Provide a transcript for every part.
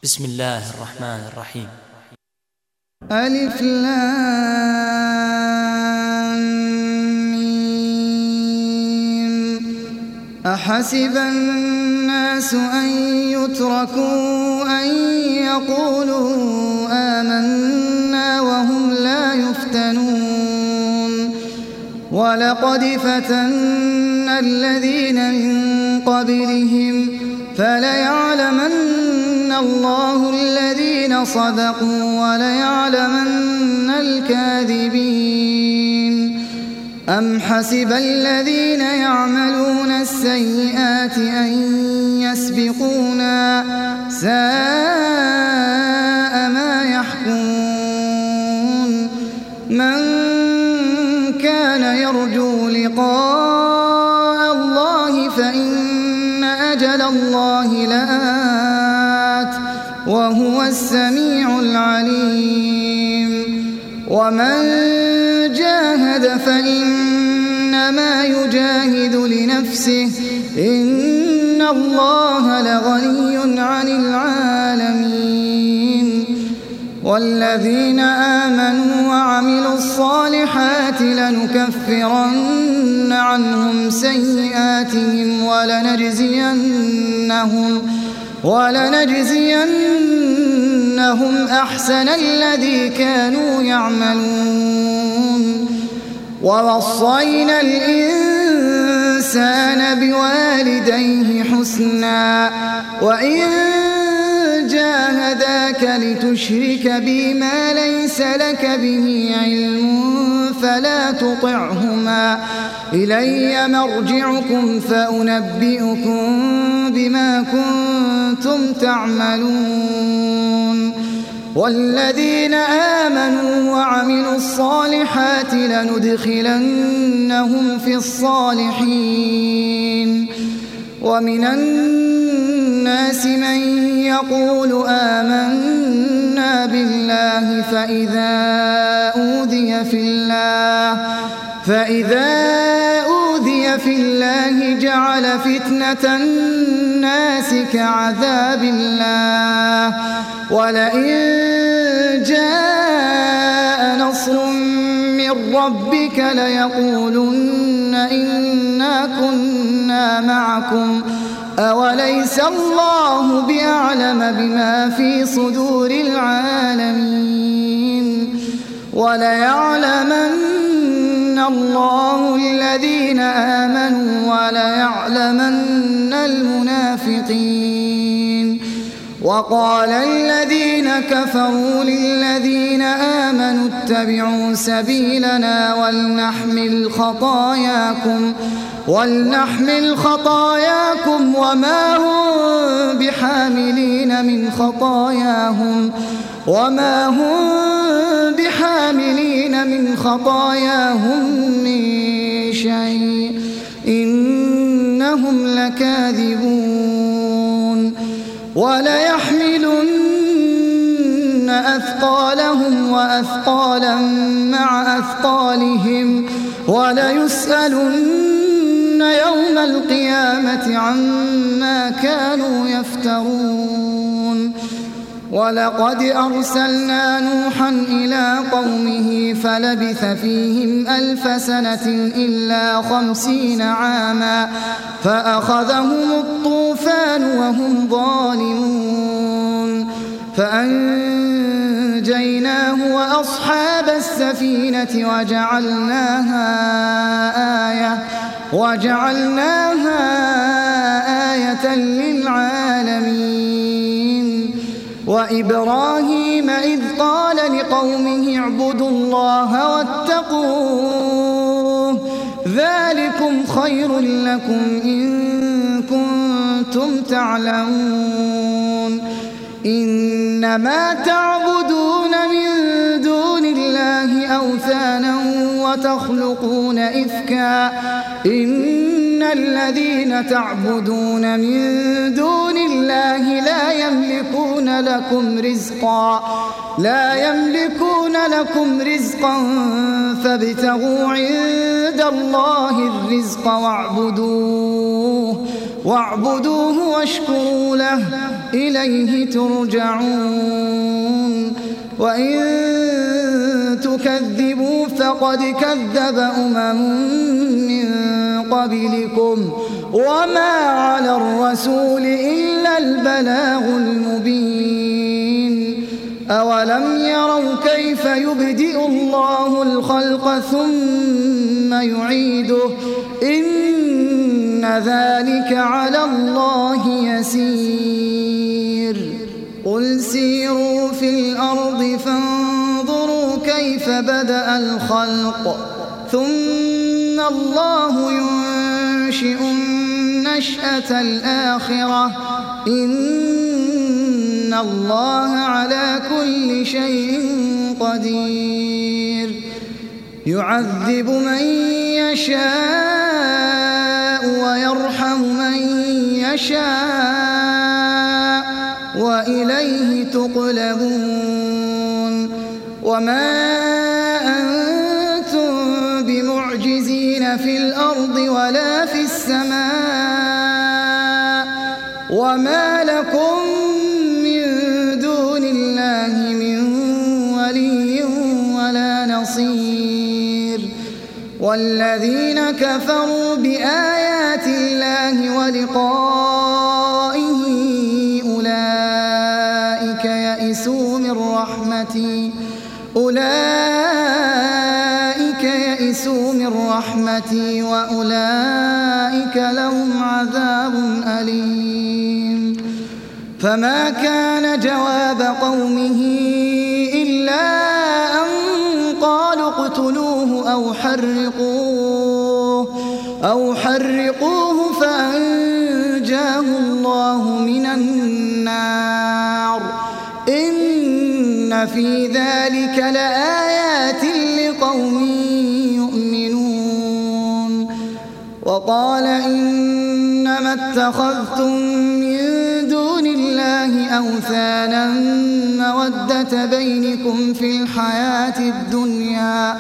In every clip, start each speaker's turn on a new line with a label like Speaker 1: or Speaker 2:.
Speaker 1: بسم الله الرحمن الرحيم.
Speaker 2: ألف لام ميم. أحسب الناس أن يتركوا أن يقولوا آمنا وهم لا يفتنون ولقد فتنا الذين من قبلهم فليعلمن الله الذين صدقوا وليعلمن الكاذبين. أم حسب الذين يعملون السيئات أن يسبقونا ساء ما يحكمون. من كان يرجو لقاء الله فإن أجل الله لآت وهو السميع العليم. ومن جاهد فإنما يجاهد لنفسه إن الله لغني عن العالمين. والذين آمنوا وعملوا الصالحات لنكفرن عنهم سيئاتهم ولنجزينهم أحسن الذي كانوا يعملون. ووصينا الإنسان بوالديه حسنا وإن جاهداك لتشرك بي ما ليس لك به علم فلا تطعهما إلي مرجعكم فأنبئكم بما كنتم تعملون. والذين آمنوا وعملوا الصالحات لندخلنهم في الصالحين. ومن الناس من يقول آمنا بالله فإذا أوذي في الله جعل فتنة الناس كعذاب الله ولئن جاء نصر من ربك ليقولن إنا كنا معكم أوليس الله بأعلم بما في صدور العالمين. وليعلمن الله الذين آمنوا وليعلمن المنافقين. وقال الذين كفروا للذين آمنوا اتبعوا سبيلنا ولنحمل خطاياكم وما هم بحاملين من خطاياهم من شيء إنهم لكاذبون. وليحملن أثقالهم وأثقالا مع أثقالهم وليسألن يوم القيامة عما كانوا يفترون. ولقد أرسلنا نوحا إلى قومه فلبث فيهم 1000 سنة إلا 50 عاما فأخذهم الطوفان وهم ظالمون فأنجيناه وأصحاب السفينة وجعلناها آية للعالمين. وإبراهيم إذ قال لقومه اعبدوا الله واتقوه ذلكم خير لكم إن كنتم تعلمون. إنما تعبدون من دون الله أوثانا وتخلقون إفكا إن الذين تعبدون من دون الله لا يملكون لكم رزقا فابتغوا عند الله الرزق واعبدوه واشكروا له إليه ترجعون وإن تكذبوا فقد كذب من قبلكم وما على الرسول إلا البلاغ المبين أولم يروا كيف يبدئ الله الخلق ثم يعيده إن ذلك على الله يسير قل سيروا في الأرض فانظروا كيف بدأ الخلق ثم الله ينشئ النشأة الآخرة إن الله على كل شيء قدير يعذب من يشاء ويرحم من يشاء وإليه تقلبون وما أنتم بمعجزين في الأرض ولا في السماء وما لكم من دون الله من ولي ولا نصير والذين كفروا بآيات الله ولقائه أولئك يئسوا من رحمتي وأولئك لهم عذاب أليم فما كان جواب قومه إلا أن قالوا اقتلوه أو حرقوه فأنجاه الله من النار إن في ذلك لآيات لقوم يؤمنون وقال إنما اتخذتم من دون الله أوثانا مودة بينكم في الحياة الدنيا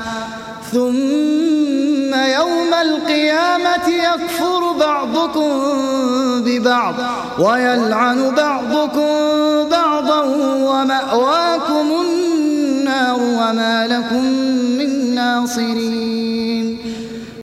Speaker 2: ثم يوم القيامة يكفر بعضكم ببعض ويلعن بعضكم بعضا ومأواكم النار وما لكم من ناصرين